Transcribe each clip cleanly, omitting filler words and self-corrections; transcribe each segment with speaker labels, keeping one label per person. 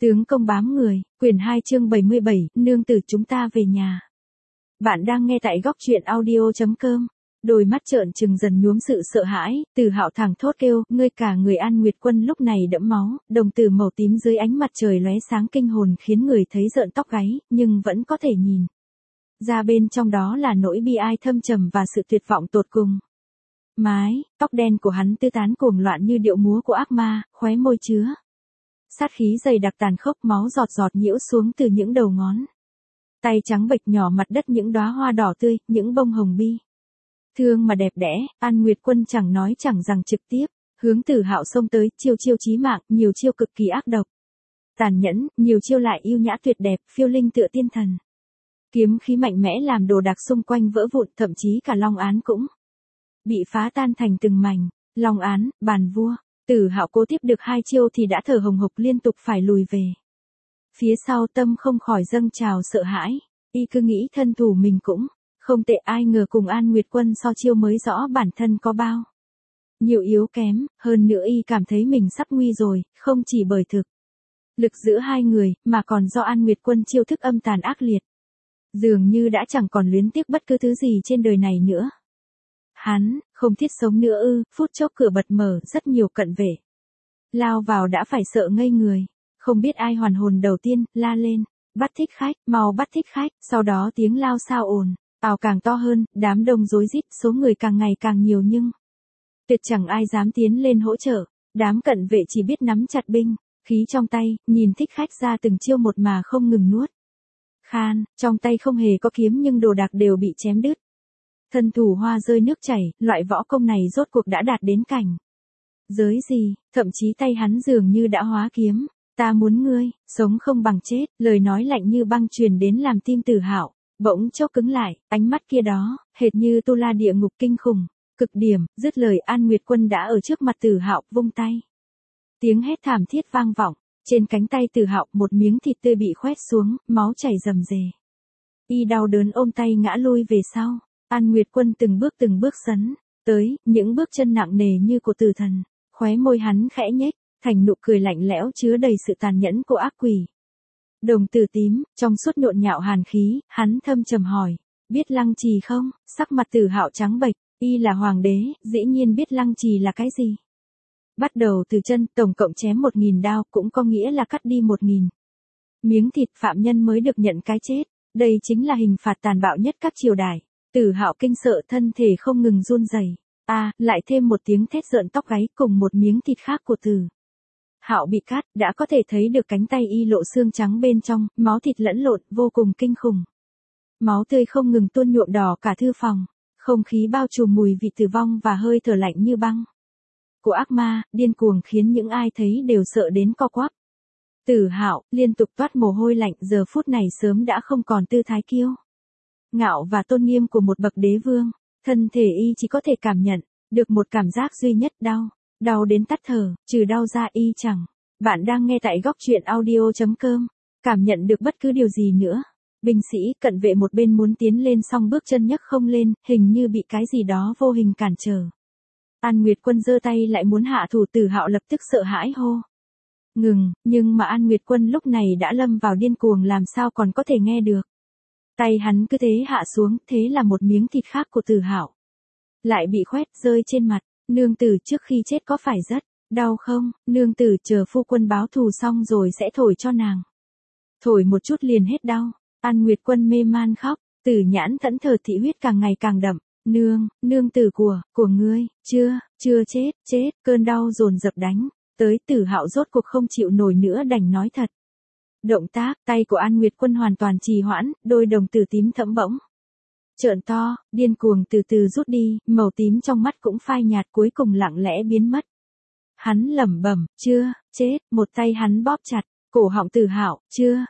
Speaker 1: Tướng công bám người, quyển 2 chương 77, nương tử chúng ta về nhà. Bạn đang nghe tại góc truyện audio.com. Đôi mắt trợn trừng dần nhuốm sự sợ hãi, Từ Hạo thẳng thốt kêu, ngươi cả người. An Nguyệt Quân lúc này đẫm máu, đồng tử màu tím dưới ánh mặt trời lóe sáng kinh hồn khiến người thấy rợn tóc gáy, nhưng vẫn có thể nhìn ra bên trong đó là nỗi bi ai thâm trầm và sự tuyệt vọng tột cùng. Mái tóc đen của hắn tứ tán cuồng loạn như điệu múa của ác ma, khóe môi chứa sát khí dày đặc tàn khốc, máu giọt giọt nhiễu xuống từ những đầu ngón tay trắng bệch nhỏ mặt đất những đóa hoa đỏ tươi, những bông hồng bi thương mà đẹp đẽ. An Nguyệt Quân chẳng nói chẳng rằng trực tiếp hướng Từ Hạo xông tới, chiêu chiêu chí mạng, nhiều chiêu cực kỳ ác độc, tàn nhẫn, nhiều chiêu lại yêu nhã tuyệt đẹp, phiêu linh tựa tiên thần. Kiếm khí mạnh mẽ làm đồ đạc xung quanh vỡ vụn, thậm chí cả long án cũng bị phá tan thành từng mảnh. Long án, bàn vua. Từ Hạo cố tiếp được 2 chiêu thì đã thở hồng hộc liên tục phải lùi về phía sau, tâm không khỏi dâng trào sợ hãi. Y cứ nghĩ thân thủ mình cũng không tệ, ai ngờ cùng An Nguyệt Quân so chiêu mới rõ bản thân có bao nhiêu yếu kém. Hơn nữa y cảm thấy mình sắp nguy rồi, không chỉ bởi thực lực giữa hai người, mà còn do An Nguyệt Quân chiêu thức âm tàn ác liệt, dường như đã chẳng còn luyến tiếc bất cứ thứ gì trên đời này nữa. Hắn không thiết sống nữa ư? Phút chốc cửa bật mở, rất nhiều cận vệ lao vào đã phải sợ ngây người. Không biết ai hoàn hồn đầu tiên, la lên, bắt thích khách, mau bắt thích khách. Sau đó tiếng lao xao ồn ào càng to hơn, đám đông rối rít, số người càng ngày càng nhiều nhưng tuyệt chẳng ai dám tiến lên hỗ trợ. Đám cận vệ chỉ biết nắm chặt binh khí trong tay, nhìn thích khách ra từng chiêu một mà không ngừng nuốt khan. Trong tay không hề có kiếm nhưng đồ đạc đều bị chém đứt, thân thủ hoa rơi nước chảy. Loại võ công này rốt cuộc đã đạt đến cảnh giới gì? Thậm chí tay hắn dường như đã hóa kiếm. Ta muốn ngươi sống không bằng chết. Lời nói lạnh như băng truyền đến làm tim Từ Hạo bỗng chốc cứng lại, ánh mắt kia đó hệt như tu la địa ngục kinh khủng cực điểm. Dứt lời, An Nguyệt Quân đã ở trước mặt Từ Hạo, vung tay. Tiếng hét thảm thiết vang vọng. Trên cánh tay Từ Hạo một miếng thịt tươi bị khoét xuống, máu chảy rầm rề. Y đau đớn ôm tay ngã lui về sau. An Nguyệt Quân từng bước sấn tới, những bước chân nặng nề như của tử thần. Khóe môi hắn khẽ nhếch thành nụ cười lạnh lẽo chứa đầy sự tàn nhẫn của ác quỷ. Đồng tử tím, trong suốt nhộn nhạo hàn khí, hắn thâm trầm hỏi, biết lăng trì không? Sắc mặt Từ Hạo trắng bệch, y là hoàng đế, dĩ nhiên biết lăng trì là cái gì. Bắt đầu từ chân, tổng cộng chém 1000 đao, cũng có nghĩa là cắt đi 1000 miếng thịt, phạm nhân mới được nhận cái chết. Đây chính là hình phạt tàn bạo nhất các triều đại. Từ Hạo kinh sợ, thân thể không ngừng run rẩy. Lại thêm một tiếng thét rợn tóc gáy, cùng một miếng thịt khác của Từ Hạo bị cắt, đã có thể thấy được cánh tay y lộ xương trắng bên trong, máu thịt lẫn lộn, vô cùng kinh khủng. Máu tươi không ngừng tuôn nhuộm đỏ cả thư phòng. Không khí bao trùm mùi vị tử vong và hơi thở lạnh như băng của ác ma, điên cuồng khiến những ai thấy đều sợ đến co quắp. Từ Hạo liên tục toát mồ hôi lạnh, giờ phút này sớm đã không còn tư thái kiêu ngạo và tôn nghiêm của một bậc đế vương. Thân thể y chỉ có thể cảm nhận được một cảm giác duy nhất, đau đến tắt thở. Trừ đau ra y chẳng. Bạn đang nghe tại góc truyện audio.com. Cảm nhận được bất cứ điều gì nữa. Binh sĩ cận vệ một bên muốn tiến lên song bước chân nhấc không lên, hình như bị cái gì đó vô hình cản trở. An Nguyệt Quân giơ tay lại muốn hạ thủ. Từ Hạo lập tức sợ hãi hô ngừng, nhưng mà An Nguyệt Quân lúc này đã lâm vào điên cuồng, làm sao còn có thể nghe được. Tay hắn cứ thế hạ xuống, thế là một miếng thịt khác của Từ Hạo lại bị khoét rơi trên mặt. Nương tử, trước khi chết có phải rất đau không? Nương tử, chờ phu quân báo thù xong rồi sẽ thổi cho nàng. Thổi một chút liền hết đau. An Nguyệt Quân mê man khóc, Tử nhãn thẫn thờ, thị huyết càng ngày càng đậm. Nương tử của ngươi, chưa chết. Cơn đau dồn dập đánh tới. Từ Hạo rốt cuộc không chịu nổi nữa, đành nói thật. Động tác tay của An Nguyệt Quân hoàn toàn trì hoãn, đôi đồng tử tím thẫm bỗng trợn to, điên cuồng từ từ rút đi, màu tím trong mắt cũng phai nhạt, cuối cùng lặng lẽ biến mất. Hắn lẩm bẩm, chưa chết. Một tay hắn bóp chặt cổ họng Từ Hạo, chưa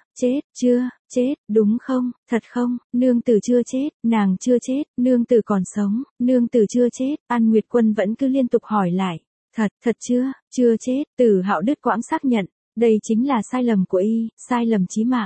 Speaker 1: chết, đúng không? Thật không? Nương tử chưa chết, nàng chưa chết, nương tử còn sống, nương tử chưa chết. An Nguyệt Quân vẫn cứ liên tục hỏi lại, thật chưa chết. Từ Hạo đứt quãng xác nhận, đây chính là sai lầm của y, sai lầm chí mạng.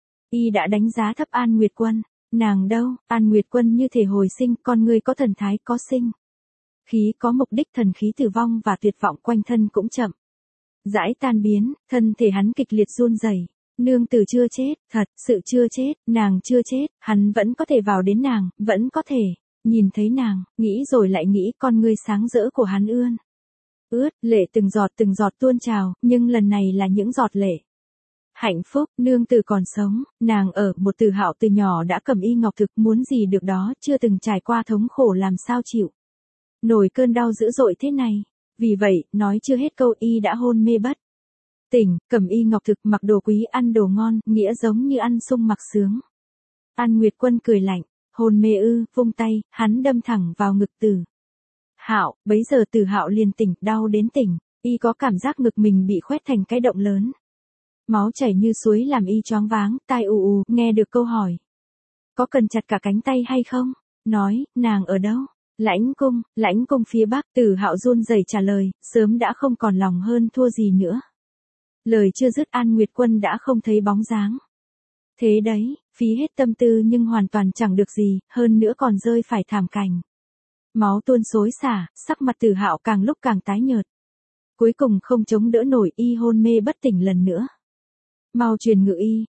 Speaker 1: Y đã đánh giá thấp An Nguyệt Quân. Nàng đâu? An Nguyệt Quân như thể hồi sinh, con người có thần thái, có sinh khí, có mục đích, thần khí tử vong và tuyệt vọng quanh thân cũng chậm Dãi tan biến, thân thể hắn kịch liệt run rẩy. Nương tử chưa chết, thật sự chưa chết, nàng chưa chết, hắn vẫn có thể vào đến nàng, vẫn có thể nhìn thấy nàng, nghĩ rồi lại nghĩ, con ngươi sáng rỡ của hắn ướt, lệ từng giọt tuôn trào, nhưng lần này là những giọt lệ hạnh phúc. Nương tử còn sống, nàng ở một Từ Hạo từ nhỏ đã cầm y ngọc thực, muốn gì được đó, chưa từng trải qua thống khổ làm sao chịu nổi cơn đau dữ dội thế này. Vì vậy, nói chưa hết câu y đã hôn mê bất tỉnh, cầm y ngọc thực, mặc đồ quý, ăn đồ ngon, nghĩa giống như ăn sung mặc sướng. An Nguyệt Quân cười lạnh, hôn mê ư? Vung tay, hắn đâm thẳng vào ngực Từ Hạo, bấy giờ Từ Hạo liền tỉnh, đau đến tỉnh, y có cảm giác ngực mình bị khoét thành cái động lớn. Máu chảy như suối làm y choáng váng, tai ù, nghe được câu hỏi. Có cần chặt cả cánh tay hay không? Nói, nàng ở đâu? Lãnh cung phía bắc. Từ Hạo run rẩy trả lời, sớm đã không còn lòng hơn thua gì nữa. Lời chưa dứt, An Nguyệt Quân đã không thấy bóng dáng. Thế đấy, phí hết tâm tư nhưng hoàn toàn chẳng được gì, hơn nữa còn rơi phải thảm cảnh. Máu tuôn xối xả, sắc mặt Từ Hạo càng lúc càng tái nhợt. Cuối cùng không chống đỡ nổi, y hôn mê bất tỉnh lần nữa. Mau truyền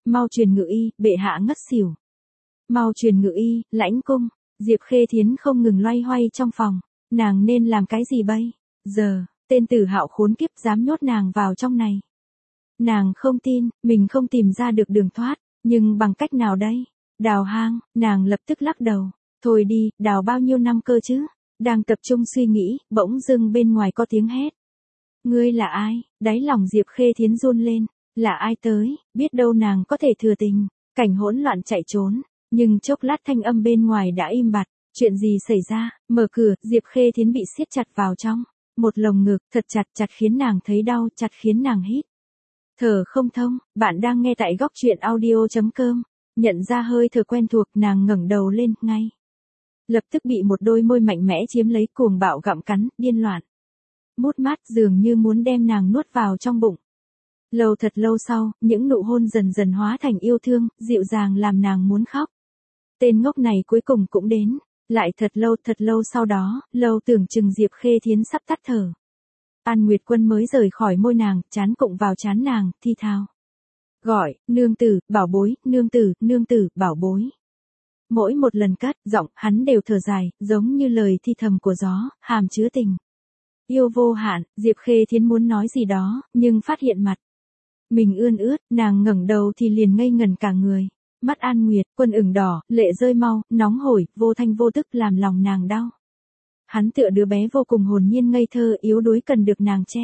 Speaker 1: ngự y, bệ hạ ngất xỉu. Mau truyền ngự y, lãnh cung. Diệp Khê Thiến không ngừng loay hoay trong phòng, nàng nên làm cái gì bây giờ? Tên Từ Hạo khốn kiếp dám nhốt nàng vào trong này. Nàng không tin, mình không tìm ra được đường thoát, nhưng bằng cách nào đây? Đào hang, nàng lập tức lắc đầu. Thôi đi, đào bao nhiêu năm cơ chứ? Đang tập trung suy nghĩ, bỗng dưng bên ngoài có tiếng hét. Ngươi là ai? Đáy lòng Diệp Khê Thiến run lên. Là ai tới? Biết đâu nàng có thể thừa tình. Cảnh hỗn loạn chạy trốn. Nhưng chốc lát thanh âm bên ngoài đã im bặt. Chuyện gì xảy ra? Mở cửa, Diệp Khê Thiến bị siết chặt vào trong một lồng ngực, thật chặt khiến nàng thấy đau, chặt khiến nàng hít thở không thông. Bạn đang nghe tại góc truyện audio.com. Nhận ra hơi thở quen thuộc, nàng ngẩng đầu lên, ngay lập tức bị một đôi môi mạnh mẽ chiếm lấy, cuồng bạo gặm cắn, điên loạn mút mát, dường như muốn đem nàng nuốt vào trong bụng. Thật lâu sau, những nụ hôn dần dần hóa thành yêu thương, dịu dàng làm nàng muốn khóc. Tên ngốc này cuối cùng cũng đến. Lại thật lâu sau đó, tưởng chừng Diệp Khê Thiến sắp tắt thở. An Nguyệt Quân mới rời khỏi môi nàng, trán cụng vào trán nàng, thi thào. Gọi, nương tử, bảo bối, nương tử, bảo bối. Mỗi một lần cất, giọng, hắn đều thở dài, giống như lời thi thầm của gió, hàm chứa tình yêu vô hạn. Diệp Khê Thiến muốn nói gì đó, nhưng phát hiện mặt mình ươn ướt, nàng ngẩng đầu thì liền ngây ngần cả người. Mắt An Nguyệt Quân ửng đỏ, lệ rơi mau, nóng hổi, vô thanh vô tức làm lòng nàng đau. Hắn tựa đứa bé vô cùng hồn nhiên ngây thơ, yếu đuối cần được nàng che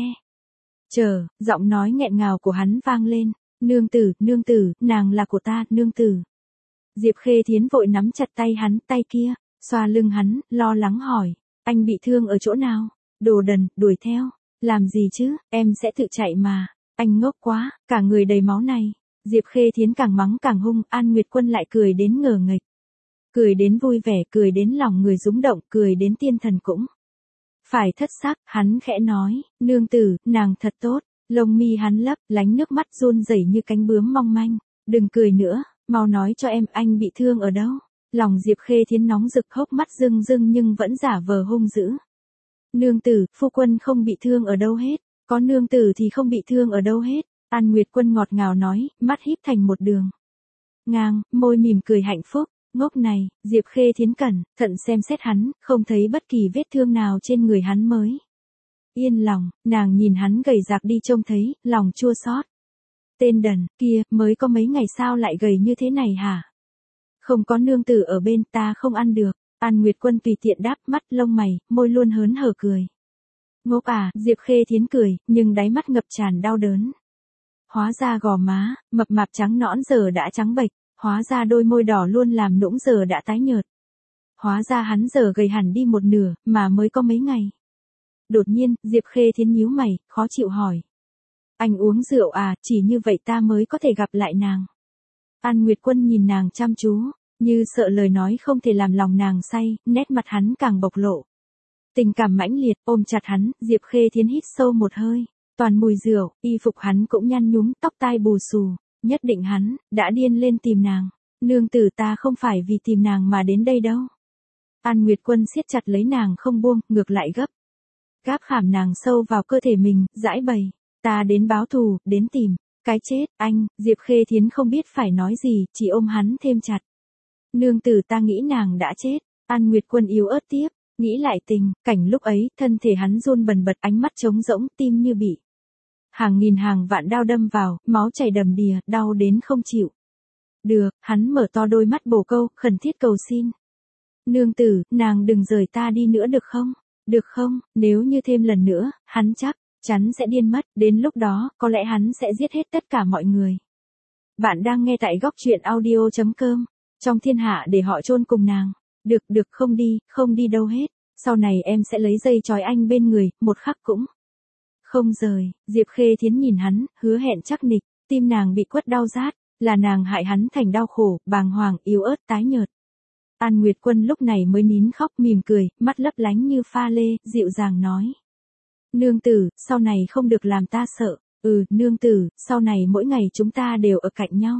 Speaker 1: chở. Giọng nói nghẹn ngào của hắn vang lên. Nương tử, nàng là của ta, nương tử. Diệp Khê Thiến vội nắm chặt tay hắn, tay kia xoa lưng hắn, lo lắng hỏi. Anh bị thương ở chỗ nào? Đồ đần, đuổi theo. Làm gì chứ, em sẽ tự chạy mà. Anh ngốc quá, cả người đầy máu này. Diệp Khê Thiến càng mắng càng hung, An Nguyệt Quân lại cười đến ngờ nghệch. Cười đến vui vẻ, cười đến lòng người rúng động, cười đến tiên thần cũng phải thất sắc. Hắn khẽ nói, nương tử, nàng thật tốt. Lông mi hắn lấp lánh, nước mắt run rẩy như cánh bướm mong manh. Đừng cười nữa, mau nói cho em, anh bị thương ở đâu? Lòng Diệp Khê Thiến nóng rực, hốc mắt rưng rưng nhưng vẫn giả vờ hung dữ. Nương tử, phu quân không bị thương ở đâu hết. Có nương tử thì không bị thương ở đâu hết. An Nguyệt Quân ngọt ngào nói, mắt híp thành một đường ngang, môi mỉm cười hạnh phúc. Ngốc này, Diệp Khê Thiến cẩn thận xem xét hắn, không thấy bất kỳ vết thương nào trên người hắn mới yên lòng. Nàng nhìn hắn gầy rạc đi trông thấy, lòng chua xót. Tên đần kia, mới có mấy ngày sao lại gầy như thế này hả? Không có nương tử ở bên, ta không ăn được. An Nguyệt Quân tùy tiện đáp, mắt lông mày, môi luôn hớn hở cười. Ngốc à, Diệp Khê Thiến cười, nhưng đáy mắt ngập tràn đau đớn. Hóa ra gò má, mập mạp trắng nõn giờ đã trắng bệch, hóa ra đôi môi đỏ luôn làm nũng giờ đã tái nhợt. Hóa ra hắn giờ gầy hẳn đi một nửa, mà mới có mấy ngày. Đột nhiên, Diệp Khê Thiến nhíu mày, khó chịu hỏi. Anh uống rượu à, chỉ như vậy ta mới có thể gặp lại nàng. An Nguyệt Quân nhìn nàng chăm chú, như sợ lời nói không thể làm lòng nàng say, nét mặt hắn càng bộc lộ tình cảm mãnh liệt, ôm chặt hắn. Diệp Khê Thiến hít sâu một hơi, toàn mùi rượu, y phục hắn cũng nhăn nhúm, tóc tai bù xù, nhất định hắn đã điên lên tìm nàng. Nương tử, ta không phải vì tìm nàng mà đến đây đâu. An Nguyệt Quân siết chặt lấy nàng không buông, ngược lại gấp gáp khảm nàng sâu vào cơ thể mình, giãi bày Ta đến báo thù, đến tìm. Cái chết, anh, Diệp Khê Thiến không biết phải nói gì, chỉ ôm hắn thêm chặt. Nương tử ta nghĩ nàng đã chết. An Nguyệt Quân yếu ớt tiếp, nghĩ lại tình, cảnh lúc ấy, thân thể hắn run bần bật, ánh mắt trống rỗng, tim như bị hàng nghìn hàng vạn đao đâm vào, máu chảy đầm đìa, đau đến không chịu được, hắn mở to đôi mắt bồ câu, khẩn thiết cầu xin. Nương tử, nàng đừng rời ta đi nữa được không? Được không, nếu như thêm lần nữa, hắn chắc chắn sẽ điên mất, đến lúc đó, có lẽ hắn sẽ giết hết tất cả mọi người. Bạn đang nghe tại góc truyện audio.com, trong thiên hạ để họ chôn cùng nàng. Được không đi đâu hết, sau này em sẽ lấy dây trói anh bên người, một khắc cũng không rời. Diệp Khê Thiến nhìn hắn, hứa hẹn chắc nịch, tim nàng bị quất đau rát, là nàng hại hắn thành đau khổ, bàng hoàng, yếu ớt tái nhợt. An Nguyệt Quân lúc này mới nín khóc mỉm cười, mắt lấp lánh như pha lê, dịu dàng nói. Nương tử, sau này không được làm ta sợ. Nương tử, sau này mỗi ngày chúng ta đều ở cạnh nhau.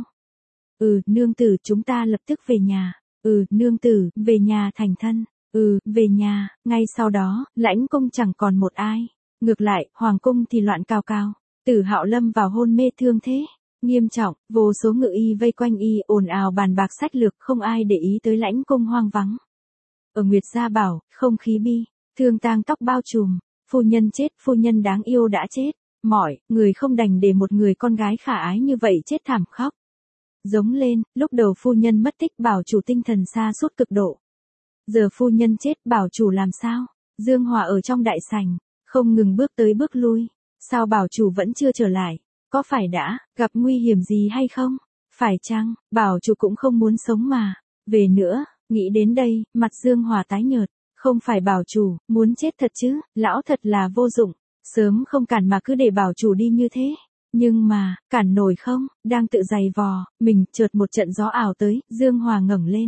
Speaker 1: Nương tử, chúng ta lập tức về nhà. Nương tử, về nhà thành thân. Về nhà. Ngay sau đó, lãnh cung chẳng còn một ai. Ngược lại, hoàng cung thì loạn cào cào. Tử Hạo lâm vào hôn mê thương thế nghiêm trọng, vô số ngự y vây quanh y, ồn ào bàn bạc sách lược, không ai để ý tới lãnh cung hoang vắng. Ở Nguyệt Gia Bảo, không khí bi, thương tang tóc bao trùm, phu nhân chết, phu nhân đáng yêu đã chết, mọi người không đành để một người con gái khả ái như vậy chết thảm khóc. Giống lên, lúc đầu phu nhân mất tích, bảo chủ tinh thần sa sút cực độ. Giờ phu nhân chết, bảo chủ làm sao? Dương Hòa ở trong đại sảnh, không ngừng bước tới bước lui. Sao bảo chủ vẫn chưa trở lại? Có phải đã gặp nguy hiểm gì hay không? Phải chăng, bảo chủ cũng không muốn sống mà. Về nữa, nghĩ đến đây, mặt Dương Hòa tái nhợt. Không phải bảo chủ, muốn chết thật chứ, lão thật là vô dụng. Sớm không cản mà cứ để bảo chủ đi như thế. Nhưng mà, cản nổi không, đang tự giày vò, mình chợt một trận gió ảo tới, Dương Hòa ngẩng lên.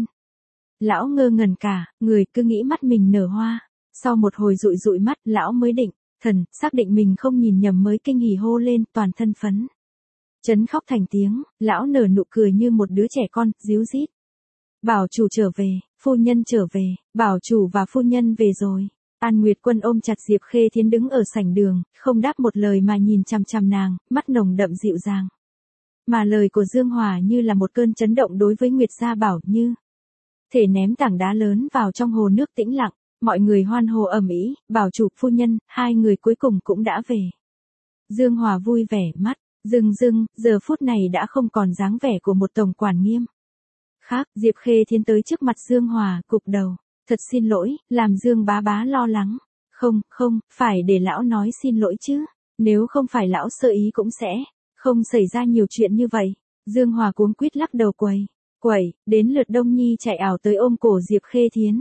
Speaker 1: Lão ngơ ngẩn cả, người cứ nghĩ mắt mình nở hoa. Sau một hồi dụi dụi mắt, lão mới định thần, xác định mình không nhìn nhầm mới kinh hỉ hô lên, toàn thân phấn chấn khóc thành tiếng, lão nở nụ cười như một đứa trẻ con, ríu rít. Bảo chủ trở về, phu nhân trở về, bảo chủ và phu nhân về rồi. An Nguyệt Quân ôm chặt Diệp Khê Thiến đứng ở sảnh đường, không đáp một lời mà nhìn chằm chằm nàng, mắt nồng đậm dịu dàng. Mà lời của Dương Hòa như là một cơn chấn động đối với Nguyệt Gia Bảo, như thể ném tảng đá lớn vào trong hồ nước tĩnh lặng. Mọi người hoan hô ầm ĩ, bảo chủ, phu nhân, hai người cuối cùng cũng đã về. Dương Hòa vui vẻ, mắt rưng rưng, giờ phút này đã không còn dáng vẻ của một tổng quản nghiêm khác. Diệp Khê Thiến tới trước mặt Dương Hòa, cụp đầu. Thật xin lỗi, làm Dương bá bá lo lắng. Không, phải để lão nói xin lỗi chứ. Nếu không phải lão sơ ý cũng sẽ không xảy ra nhiều chuyện như vậy. Dương Hòa cuống quýt lắc đầu quẩy, đến lượt Đông Nhi chạy ảo tới ôm cổ Diệp Khê Thiến.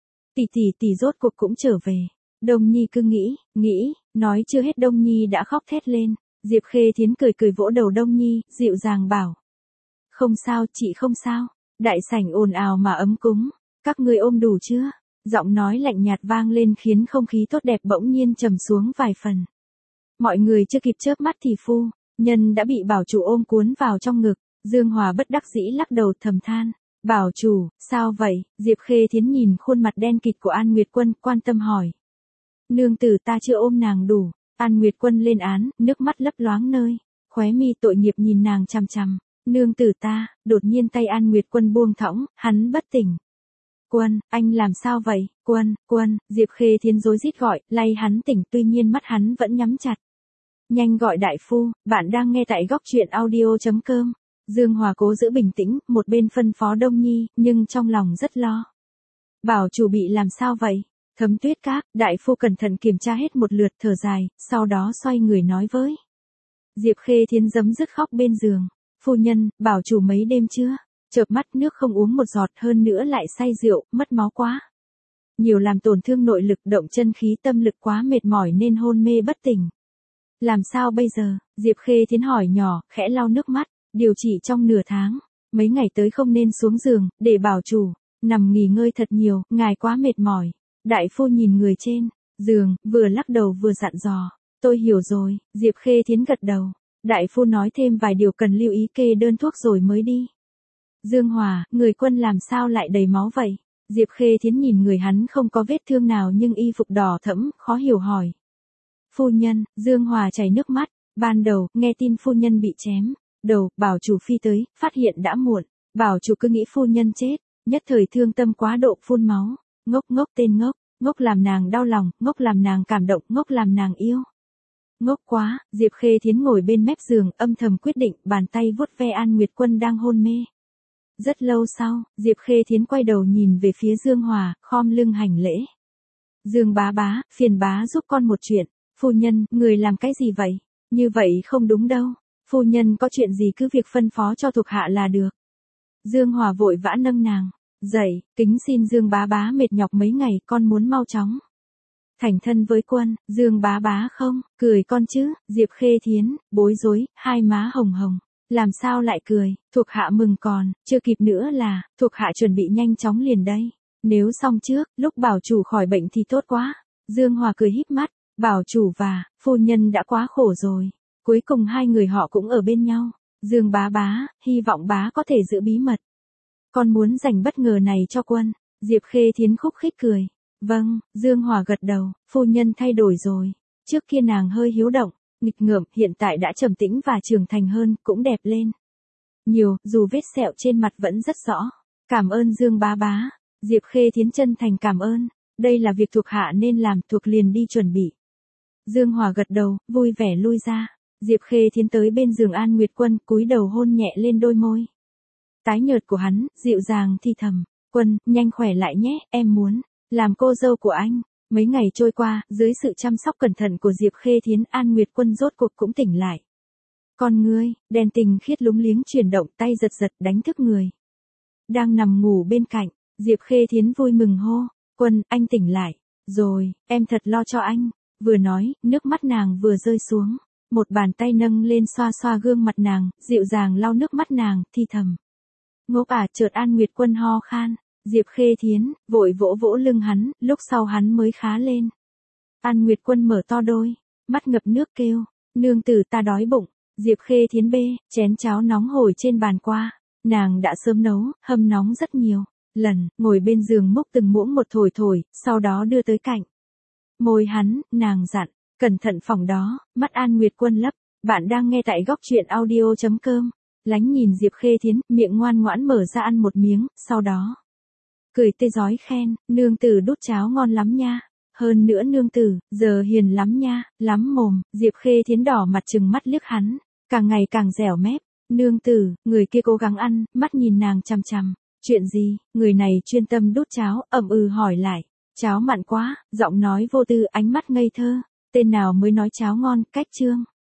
Speaker 1: Tỷ rốt cuộc cũng trở về. Đông Nhi cứ nghĩ, nói chưa hết Đông Nhi đã khóc thét lên. Diệp Khê Thiến cười vỗ đầu Đông Nhi, dịu dàng bảo. Không sao, chị không sao. Đại sảnh ồn ào mà ấm cúng. Các ngươi ôm đủ chưa? Giọng nói lạnh nhạt vang lên khiến không khí tốt đẹp bỗng nhiên trầm xuống vài phần. Mọi người chưa kịp chớp mắt thì phu nhân đã bị bảo chủ ôm cuốn vào trong ngực. Dương Hòa bất đắc dĩ lắc đầu thầm than. Bảo chủ, sao vậy? Diệp Khê Thiến nhìn khuôn mặt đen kịt của An Nguyệt Quân, quan tâm hỏi. Nương tử ta chưa ôm nàng đủ. An Nguyệt Quân lên án, nước mắt lấp loáng nơi khóe mi tội nghiệp nhìn nàng chằm chằm. Nương tử ta, đột nhiên tay An Nguyệt Quân buông thõng, hắn bất tỉnh. Quân, anh làm sao vậy? Quân, Diệp Khê Thiến rối rít gọi, lay hắn tỉnh, tuy nhiên mắt hắn vẫn nhắm chặt. Nhanh gọi đại phu, bạn đang nghe tại góc truyện audio.com. Dương Hòa cố giữ bình tĩnh, một bên phân phó Đông Nhi, nhưng trong lòng rất lo. Bảo chủ bị làm sao vậy? Thấm Tuyết Các, đại phu cẩn thận kiểm tra hết một lượt, thở dài, sau đó xoay người nói với. Diệp Khê Thiến giấm dứt khóc bên giường. Phu nhân, bảo chủ mấy đêm chưa? Chợp mắt nước không uống một giọt, hơn nữa lại say rượu, mất máu quá nhiều làm tổn thương nội lực, động chân khí, tâm lực quá mệt mỏi nên hôn mê bất tỉnh. Làm sao bây giờ? Diệp Khê Thiến hỏi nhỏ, khẽ lau nước mắt. Điều trị trong nửa tháng, mấy ngày tới không nên xuống giường, để bảo chủ nằm nghỉ ngơi thật nhiều, ngài quá mệt mỏi. Đại phu nhìn người trên giường, vừa lắc đầu vừa dặn dò. Tôi hiểu rồi. Diệp Khê Thiến gật đầu. Đại phu nói thêm vài điều cần lưu ý, kê đơn thuốc rồi mới đi. Dương Hòa, người Quân làm sao lại đầy máu vậy? Diệp Khê Thiến nhìn người hắn không có vết thương nào nhưng y phục đỏ thẫm, khó hiểu hỏi. Phu nhân, Dương Hòa chảy nước mắt. Ban đầu, nghe tin phu nhân bị chém đầu, bảo chủ phi tới, phát hiện đã muộn. Bảo chủ cứ nghĩ phu nhân chết, nhất thời thương tâm quá độ phun máu. Ngốc ngốc tên ngốc, ngốc làm nàng đau lòng, ngốc làm nàng cảm động, ngốc làm nàng yêu. Ngốc quá, Diệp Khê Thiến ngồi bên mép giường, âm thầm quyết định, bàn tay vuốt ve An Nguyệt Quân đang hôn mê. Rất lâu sau, Diệp Khê Thiến quay đầu nhìn về phía Dương Hòa, khom lưng hành lễ. Dương bá bá, phiền bá giúp con một chuyện. Phu nhân, người làm cái gì vậy? Như vậy không đúng đâu. Phu nhân có chuyện gì cứ việc phân phó cho thuộc hạ là được. Dương Hòa vội vã nâng nàng dậy, kính xin Dương bá bá mệt nhọc mấy ngày, con muốn mau chóng thành thân với quân. Dương bá bá không, cười con chứ. Diệp Khê Thiến, bối rối, hai má hồng hồng. Làm sao lại cười, thuộc hạ mừng còn, chưa kịp nữa là, thuộc hạ chuẩn bị nhanh chóng liền đây. Nếu xong trước, lúc bảo chủ khỏi bệnh thì tốt quá. Dương Hòa cười híp mắt, bảo chủ và phu nhân đã quá khổ rồi. Cuối cùng hai người họ cũng ở bên nhau. Dương bá bá, hy vọng bá có thể giữ bí mật. Con muốn dành bất ngờ này cho quân. Diệp Khê Thiến khúc khích cười. Vâng, Dương Hòa gật đầu, phu nhân thay đổi rồi. Trước kia nàng hơi hiếu động, nghịch ngợm, hiện tại đã trầm tĩnh và trưởng thành hơn, cũng đẹp lên nhiều, dù vết sẹo trên mặt vẫn rất rõ. Cảm ơn Dương bá bá. Diệp Khê Thiến chân thành cảm ơn. Đây là việc thuộc hạ nên làm, thuộc liền đi chuẩn bị. Dương Hòa gật đầu, vui vẻ lui ra. Diệp Khê Thiến tới bên giường An Nguyệt Quân, cúi đầu hôn nhẹ lên đôi môi tái nhợt của hắn, dịu dàng thì thầm. Quân, nhanh khỏe lại nhé, em muốn làm cô dâu của anh. Mấy ngày trôi qua, dưới sự chăm sóc cẩn thận của Diệp Khê Thiến, An Nguyệt Quân rốt cuộc cũng tỉnh lại. Con ngươi, đèn tình khiết lúng liếng chuyển động, tay giật giật đánh thức người đang nằm ngủ bên cạnh. Diệp Khê Thiến vui mừng hô. Quân, anh tỉnh lại rồi, em thật lo cho anh. Vừa nói, nước mắt nàng vừa rơi xuống. Một bàn tay nâng lên xoa xoa gương mặt nàng, dịu dàng lau nước mắt nàng, thi thầm. Ngốc à, chợt An Nguyệt Quân ho khan. Diệp Khê Thiến, vội vỗ vỗ lưng hắn, lúc sau hắn mới khá lên. An Nguyệt Quân mở to đôi mắt ngập nước kêu. Nương tử ta đói bụng. Diệp Khê Thiến bê chén cháo nóng hổi trên bàn qua. Nàng đã sớm nấu, hâm nóng rất nhiều lần, ngồi bên giường múc từng muỗng một thổi thổi, sau đó đưa tới cạnh môi hắn, nàng dặn. Cẩn thận phòng đó, mắt An Nguyệt Quân lấp. Bạn đang nghe tại góc truyện audio.com. Lánh nhìn Diệp Khê Thiến, miệng ngoan ngoãn mở ra ăn một miếng, sau đó cười tươi rói khen, nương tử đút cháo ngon lắm nha. Hơn nữa nương tử, giờ hiền lắm nha, lắm mồm. Diệp Khê Thiến đỏ mặt trừng mắt liếc hắn, càng ngày càng dẻo mép. Nương tử, người kia cố gắng ăn, mắt nhìn nàng chằm chằm. Chuyện gì? Người này chuyên tâm đút cháo, hỏi lại. Cháo mặn quá, giọng nói vô tư, ánh mắt ngây thơ. Tên nào mới nói cháo ngon, cách trương.